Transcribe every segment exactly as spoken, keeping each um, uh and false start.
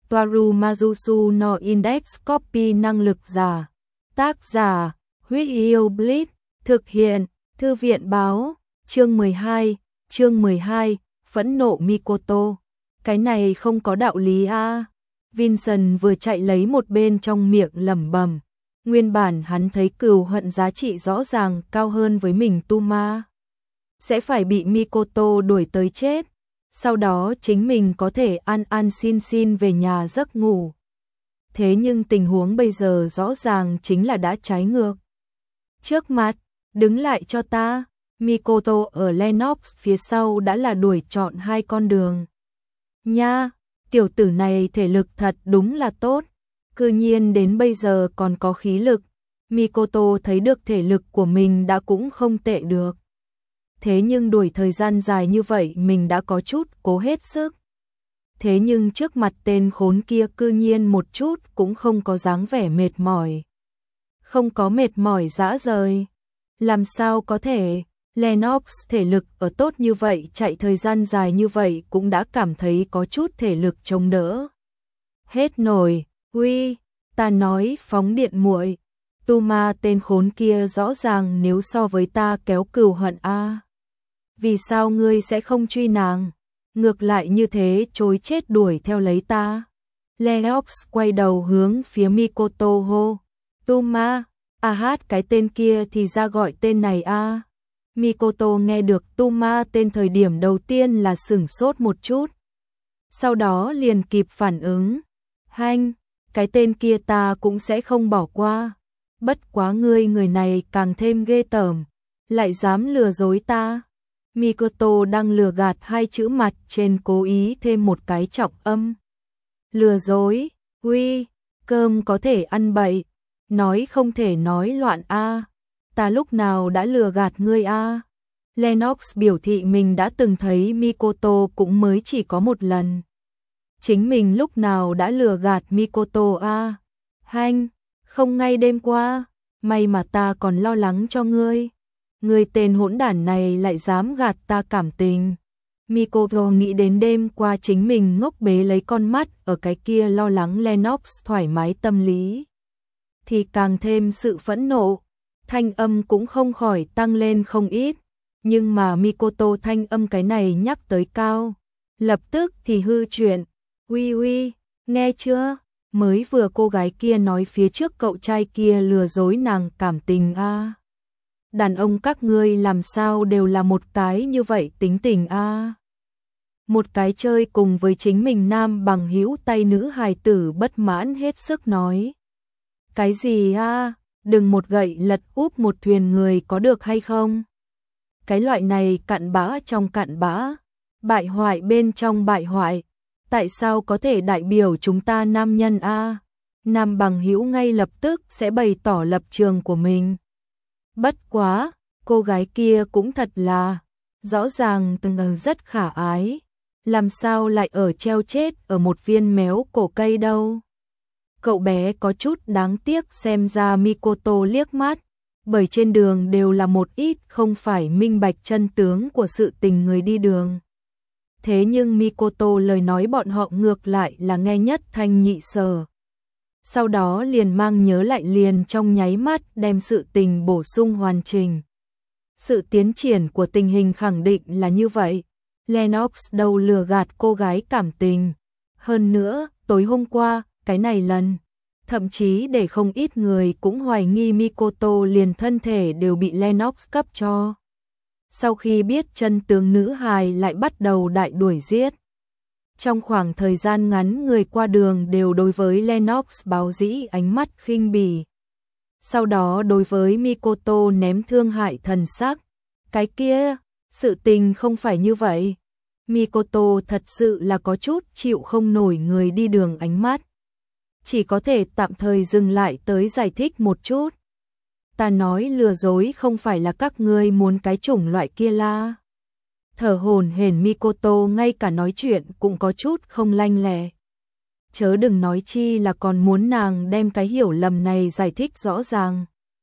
Toaru Majusu no Index Copy năng lực giả. Tác giả, Huyết Yêu Bleach, thực hiện, Thư viện báo, chương mười hai, chương mười hai, phẫn nộ Mikoto. Cái này không có đạo lý a. Vincent vừa chạy lấy một bên trong miệng lẩm bẩm. Nguyên bản hắn thấy cừu hận giá trị rõ ràng cao hơn với mình Tuma. Sẽ phải bị Mikoto đuổi tới chết. Sau đó chính mình có thể an an xin xin về nhà giấc ngủ. Thế nhưng tình huống bây giờ rõ ràng chính là đã trái ngược. Trước mặt, đứng lại cho ta. Mikoto ở Lennox phía sau đã là đuổi chọn hai con đường. Nha, tiểu tử này thể lực thật đúng là tốt. Cư nhiên đến bây giờ còn có khí lực. Mikoto thấy được thể lực của mình đã cũng không tệ được. Thế nhưng đuổi thời gian dài như vậy mình đã có chút cố hết sức. Thế nhưng trước mặt tên khốn kia cư nhiên một chút cũng không có dáng vẻ mệt mỏi. Không có mệt mỏi rã rời. Làm sao có thể, Lennox thể lực ở tốt như vậy chạy thời gian dài như vậy cũng đã cảm thấy có chút thể lực chống đỡ. Hết nổi, uy, ta nói phóng điện muội. Tuma tên khốn kia rõ ràng nếu so với ta kéo cừu hận a. Vì sao ngươi sẽ không truy nàng? Ngược lại như thế chối chết đuổi theo lấy ta. Lennox quay đầu hướng phía Mikoto hô. Tuma, à hát cái tên kia thì ra gọi tên này a. Mikoto nghe được Tuma tên thời điểm đầu tiên là sửng sốt một chút. Sau đó liền kịp phản ứng. Hanh, cái tên kia ta cũng sẽ không bỏ qua. Bất quá ngươi người này càng thêm ghê tởm. Lại dám lừa dối ta. Mikoto đang lừa gạt hai chữ mặt trên cố ý thêm một cái trọng âm. Lừa dối, uy, cơm có thể ăn bậy, nói không thể nói loạn a. Ta lúc nào đã lừa gạt ngươi a? Lennox biểu thị mình đã từng thấy Mikoto cũng mới chỉ có một lần. Chính mình lúc nào đã lừa gạt Mikoto a? Hanh, không ngay đêm qua, may mà ta còn lo lắng cho ngươi. Người tên hỗn đản này lại dám gạt ta cảm tình. Mikoto nghĩ đến đêm qua chính mình ngốc bế lấy con mắt ở cái kia lo lắng Lennox thoải mái tâm lý. Thì càng thêm sự phẫn nộ, thanh âm cũng không khỏi tăng lên không ít. Nhưng mà Mikoto thanh âm cái này nhắc tới cao. Lập tức thì hư chuyện. Uy uy, nghe chưa? Mới vừa cô gái kia nói phía trước cậu trai kia lừa dối nàng cảm tình a. À. Đàn ông các ngươi làm sao đều là một cái như vậy tính tình a. À. Một cái chơi cùng với chính mình nam bằng hữu tay nữ hài tử bất mãn hết sức nói. Cái gì a? À? Đừng một gậy lật úp một thuyền người có được hay không? Cái loại này cặn bã trong cặn bã, bại hoại bên trong bại hoại. Tại sao có thể đại biểu chúng ta nam nhân a? À? Nam bằng hữu ngay lập tức sẽ bày tỏ lập trường của mình. Bất quá, cô gái kia cũng thật là, rõ ràng từng rất khả ái, làm sao lại ở treo chết ở một viên méo cổ cây đâu. Cậu bé có chút đáng tiếc xem ra Mikoto liếc mắt, bởi trên đường đều là một ít không phải minh bạch chân tướng của sự tình người đi đường. Thế nhưng Mikoto lời nói bọn họ ngược lại là nghe nhất thanh nhị sở. Sau đó liền mang nhớ lại liền trong nháy mắt đem sự tình bổ sung hoàn chỉnh. Sự tiến triển của tình hình khẳng định là như vậy. Lennox đâu lừa gạt cô gái cảm tình. Hơn nữa, tối hôm qua, cái này lần, thậm chí để không ít người cũng hoài nghi Mikoto liền thân thể đều bị Lennox cấp cho. Sau khi biết chân tướng nữ hài lại bắt đầu đại đuổi giết. Trong khoảng thời gian ngắn người qua đường đều đối với Lennox báo dĩ ánh mắt khinh bỉ. Sau đó đối với Mikoto ném thương hại thần sắc. Cái kia, sự tình không phải như vậy. Mikoto thật sự là có chút chịu không nổi người đi đường ánh mắt. Chỉ có thể tạm thời dừng lại tới giải thích một chút. Ta nói lừa dối không phải là các ngươi muốn cái chủng loại kia la. Thở hổn hển Mikoto ngay cả nói chuyện cũng có chút không lanh lẹ. Chớ đừng nói chi là còn muốn nàng đem cái hiểu lầm này giải thích rõ ràng.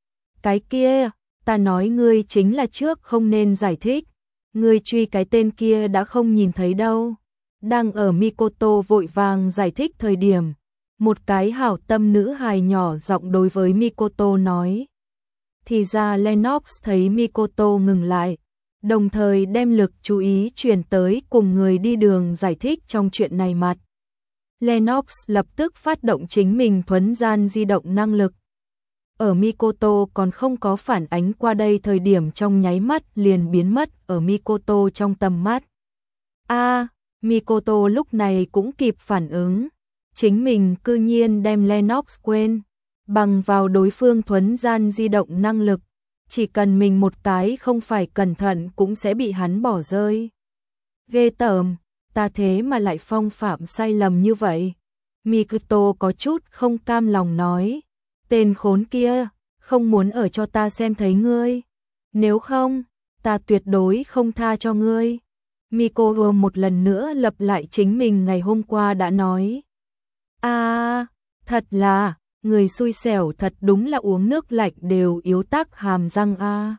Cái kia, ta nói ngươi chính là trước không nên giải thích. Ngươi truy cái tên kia đã không nhìn thấy đâu. Đang ở Mikoto vội vàng giải thích thời điểm, một cái hảo tâm nữ hài nhỏ giọng đối với Mikoto nói. Thì ra Lennox thấy Mikoto ngừng lại, đồng thời đem lực chú ý chuyển tới cùng người đi đường giải thích trong chuyện này mặt. Lennox lập tức phát động chính mình thuấn gian di động năng lực. Ở Mikoto còn không có phản ánh qua đây thời điểm trong nháy mắt liền biến mất ở Mikoto trong tầm mắt. A, à, Mikoto lúc này cũng kịp phản ứng, chính mình cư nhiên đem Lennox quên, bằng vào đối phương thuấn gian di động năng lực, chỉ cần mình một cái không phải cẩn thận cũng sẽ bị hắn bỏ rơi. Ghê tởm, ta thế mà lại phong phạm sai lầm như vậy. Mikoto có chút không cam lòng nói, tên khốn kia, không muốn ở cho ta xem thấy ngươi. Nếu không, ta tuyệt đối không tha cho ngươi. Mikoto một lần nữa lặp lại chính mình ngày hôm qua đã nói. A, à, thật là, người xui xẻo thật đúng là uống nước lạnh đều yếu tắc hàm răng a. À.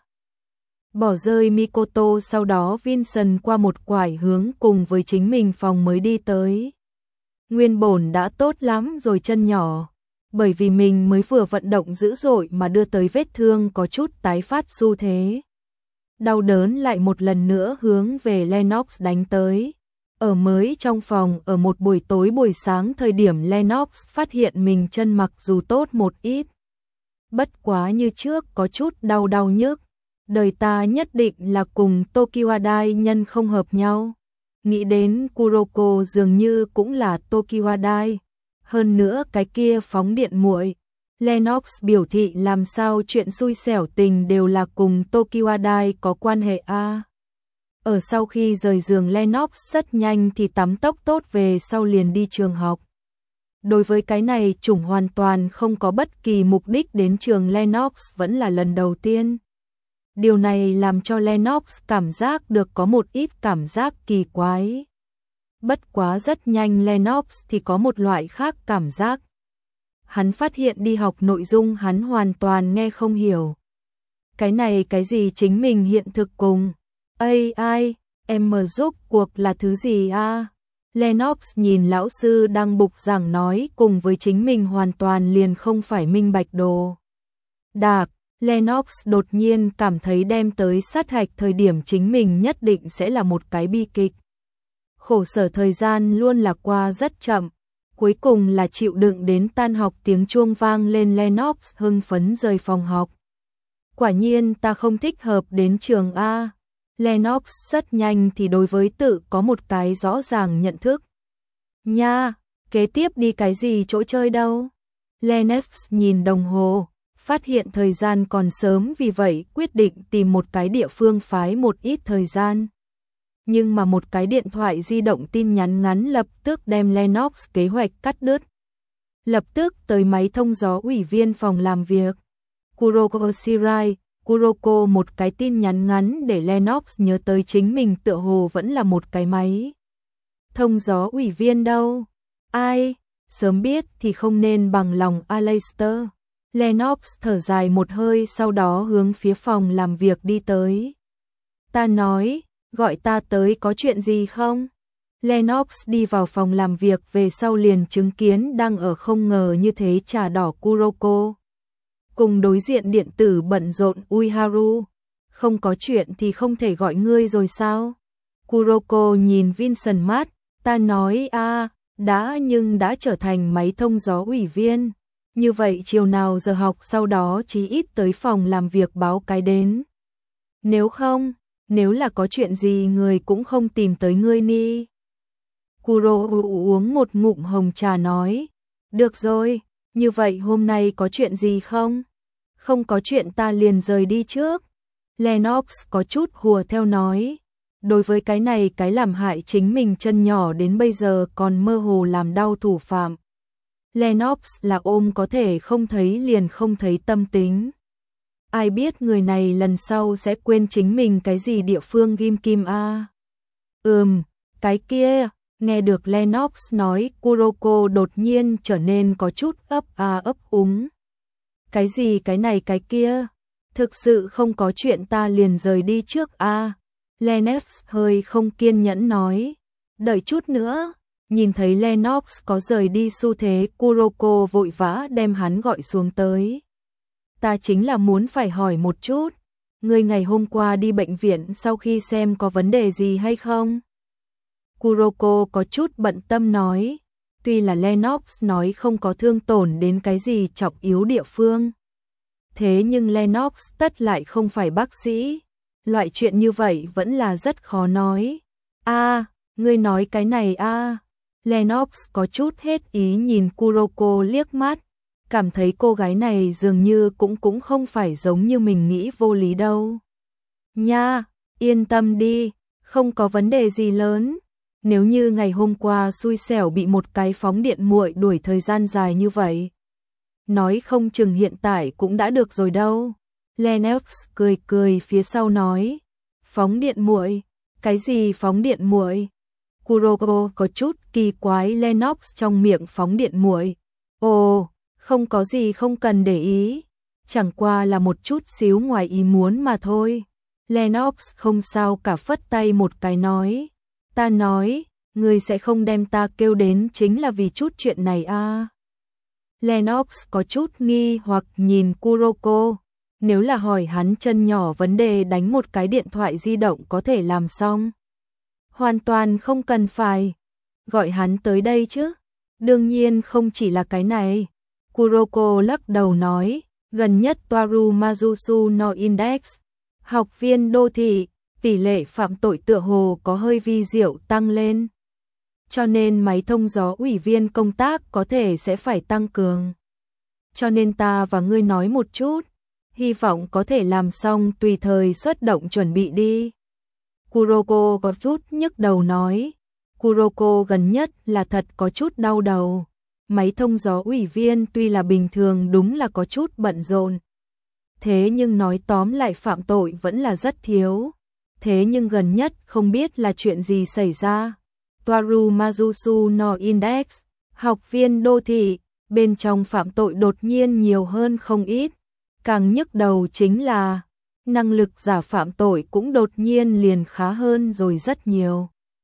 Bỏ rơi Mikoto sau đó Vincent qua một quải hướng cùng với chính mình phòng mới đi tới. Nguyên bổn đã tốt lắm rồi chân nhỏ, bởi vì mình mới vừa vận động dữ dội mà đưa tới vết thương có chút tái phát xu thế. Đau đớn lại một lần nữa hướng về Lennox đánh tới. Ở mới trong phòng ở một buổi tối buổi sáng thời điểm Lennox phát hiện mình chân mặc dù tốt một ít. Bất quá như trước có chút đau đau nhức. Đời ta nhất định là cùng Tokiwadai nhân không hợp nhau. Nghĩ đến Kuroko dường như cũng là Tokiwadai. Hơn nữa cái kia phóng điện muội. Lennox biểu thị làm sao chuyện xui xẻo tình đều là cùng Tokiwadai có quan hệ a. À. Ở sau khi rời giường Lennox rất nhanh thì tắm tốc tốt về sau liền đi trường học. Đối với cái này chủng hoàn toàn không có bất kỳ mục đích đến trường Lennox vẫn là lần đầu tiên. Điều này làm cho Lennox cảm giác được có một ít cảm giác kỳ quái. Bất quá rất nhanh Lennox thì có một loại khác cảm giác. Hắn phát hiện đi học nội dung hắn hoàn toàn nghe không hiểu. Cái này cái gì chính mình hiện thực cùng. Ây ai, em mở giúp cuộc là thứ gì a? À? Lennox nhìn lão sư đang bục giảng nói cùng với chính mình hoàn toàn liền không phải minh bạch đồ. Đạc, Lennox đột nhiên cảm thấy đem tới sát hạch thời điểm chính mình nhất định sẽ là một cái bi kịch. Khổ sở thời gian luôn là qua rất chậm. Cuối cùng là chịu đựng đến tan học tiếng chuông vang lên Lennox hưng phấn rời phòng học. Quả nhiên ta không thích hợp đến trường A. Lennox rất nhanh thì đối với tự có một cái rõ ràng nhận thức. Nha, kế tiếp đi cái gì chỗ chơi đâu? Lennox nhìn đồng hồ, phát hiện thời gian còn sớm vì vậy quyết định tìm một cái địa phương phái một ít thời gian. Nhưng mà một cái điện thoại di động tin nhắn ngắn lập tức đem Lennox kế hoạch cắt đứt. Lập tức tới máy thông gió ủy viên phòng làm việc. Kuroko Shirai, Kuroko một cái tin nhắn ngắn để Lennox nhớ tới chính mình tựa hồ vẫn là một cái máy. Thông gió ủy viên đâu? Ai? Sớm biết thì không nên bằng lòng Aleister. Lennox thở dài một hơi sau đó hướng phía phòng làm việc đi tới. Ta nói, gọi ta tới có chuyện gì không? Lennox đi vào phòng làm việc về sau liền chứng kiến đang ở không ngờ như thế trà đỏ Kuroko. Cùng đối diện điện tử bận rộn Uiharu. Không có chuyện thì không thể gọi ngươi rồi sao? Kuroko nhìn Vincent mắt, ta nói a, à, đã nhưng đã trở thành máy thông gió ủy viên. Như vậy chiều nào giờ học sau đó chí ít tới phòng làm việc báo cái đến. Nếu không, nếu là có chuyện gì người cũng không tìm tới ngươi ni. Kuro uống một ngụm hồng trà nói, được rồi, như vậy hôm nay có chuyện gì không? Không có chuyện ta liền rời đi trước. Lennox có chút hùa theo nói, đối với cái này cái làm hại chính mình chân nhỏ đến bây giờ còn mơ hồ làm đau thủ phạm. Lennox là ôm có thể không thấy liền không thấy tâm tính. Ai biết người này lần sau sẽ quên chính mình cái gì địa phương ghim kim a. À? Ừm, cái kia, nghe được Lennox nói Kuroko đột nhiên trở nên có chút ấp a ấp úng. Cái gì cái này cái kia, thực sự không có chuyện ta liền rời đi trước a. À? Lennox hơi không kiên nhẫn nói, Đợi chút nữa. Nhìn thấy Lennox có rời đi xu thế, Kuroko vội vã đem hắn gọi xuống tới. Ta chính là muốn phải hỏi một chút, ngươi ngày hôm qua đi bệnh viện sau khi xem có vấn đề gì hay không? Kuroko có chút bận tâm nói, tuy là Lennox nói không có thương tổn đến cái gì trọng yếu địa phương. Thế nhưng Lennox tất lại không phải bác sĩ, loại chuyện như vậy vẫn là rất khó nói. A, à, ngươi nói cái này a? À. Lennox có chút hết ý nhìn Kuroko liếc mắt, cảm thấy cô gái này dường như cũng cũng không phải giống như mình nghĩ vô lý đâu. Nha, yên tâm đi, không có vấn đề gì lớn. Nếu như ngày hôm qua xui xẻo bị một cái phóng điện muội đuổi thời gian dài như vậy, nói không chừng hiện tại cũng đã được rồi đâu. Lennox cười cười phía sau nói, phóng điện muội, cái gì phóng điện muội? Kuroko có chút kỳ quái Lennox trong miệng phóng điện muội. Ồ, không có gì không cần để ý, chẳng qua là một chút xíu ngoài ý muốn mà thôi. Lennox không sao cả phất tay một cái nói, ta nói, ngươi sẽ không đem ta kêu đến chính là vì chút chuyện này à? Lennox có chút nghi hoặc nhìn Kuroko, nếu là hỏi hắn chân nhỏ vấn đề đánh một cái điện thoại di động có thể làm xong. Hoàn toàn không cần phải gọi hắn tới đây chứ. Đương nhiên không chỉ là cái này. Kuroko lắc đầu nói, gần nhất Toaru Mazusu no Index, học viên đô thị, tỷ lệ phạm tội tựa hồ có hơi vi diệu tăng lên. Cho nên máy thông gió ủy viên công tác có thể sẽ phải tăng cường. Cho nên ta và ngươi nói một chút, hy vọng có thể làm xong tùy thời xuất động chuẩn bị đi. Kuroko có chút nhức đầu nói, Kuroko gần nhất là thật có chút đau đầu. Máy thông gió ủy viên tuy là bình thường đúng là có chút bận rộn. Thế nhưng nói tóm lại phạm tội vẫn là rất thiếu. Thế nhưng gần nhất không biết là chuyện gì xảy ra. Toaru Mazusu no Index, học viên đô thị, bên trong phạm tội đột nhiên nhiều hơn không ít. Càng nhức đầu chính là năng lực giả phạm tội cũng đột nhiên liền khá hơn rồi rất nhiều.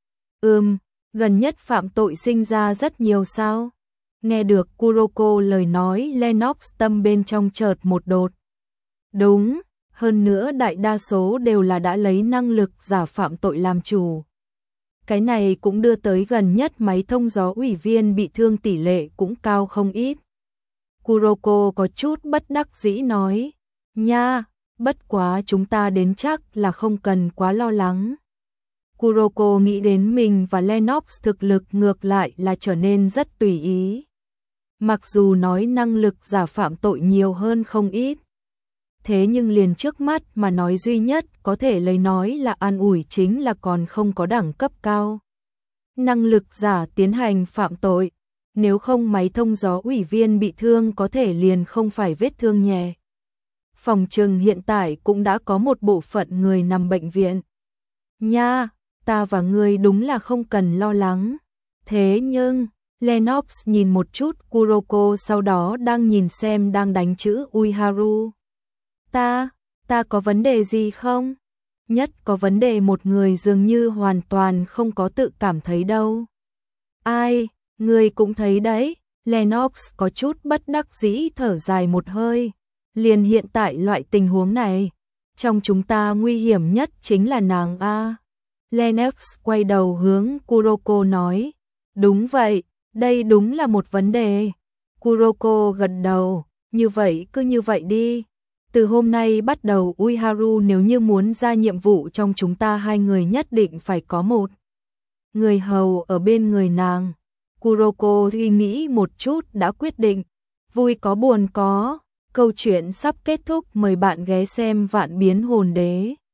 Ừm, gần nhất phạm tội sinh ra rất nhiều sao? Nghe được Kuroko lời nói Lennox tâm bên trong chợt một đột. Đúng, hơn nữa đại đa số đều là đã lấy năng lực giả phạm tội làm chủ. Cái này cũng đưa tới gần nhất máy thông gió ủy viên bị thương tỷ lệ cũng cao không ít. Kuroko có chút bất đắc dĩ nói, nha, bất quá chúng ta đến chắc là không cần quá lo lắng. Kuroko nghĩ đến mình và Lennox thực lực ngược lại là trở nên rất tùy ý. Mặc dù nói năng lực giả phạm tội nhiều hơn không ít. Thế nhưng liền trước mắt mà nói duy nhất có thể lấy nói là an ủi chính là còn không có đẳng cấp cao. Năng lực giả tiến hành phạm tội, nếu không máy thông gió ủy viên bị thương có thể liền không phải vết thương nhẹ. Phòng trừng hiện tại cũng đã có một bộ phận người nằm bệnh viện. Nha, ta và ngươi đúng là không cần lo lắng. Thế nhưng, Lennox nhìn một chút Kuroko sau đó đang nhìn xem đang đánh chữ Uiharu. Ta, ta có vấn đề gì không? Nhất có vấn đề một người dường như hoàn toàn không có tự cảm thấy đâu. Ai, ngươi cũng thấy đấy, Lennox có chút bất đắc dĩ thở dài một hơi. Liền hiện tại loại tình huống này, trong chúng ta nguy hiểm nhất chính là nàng A. Lennox quay đầu hướng Kuroko nói, đúng vậy, đây đúng là một vấn đề. Kuroko gật đầu, như vậy cứ như vậy đi. Từ hôm nay bắt đầu Uiharu nếu như muốn ra nhiệm vụ trong chúng ta hai người nhất định phải có một người hầu ở bên người nàng. Kuroko suy nghĩ một chút đã quyết định, vui có buồn có. Câu chuyện sắp kết thúc, mời bạn ghé xem Vạn Biến Hồn Đế.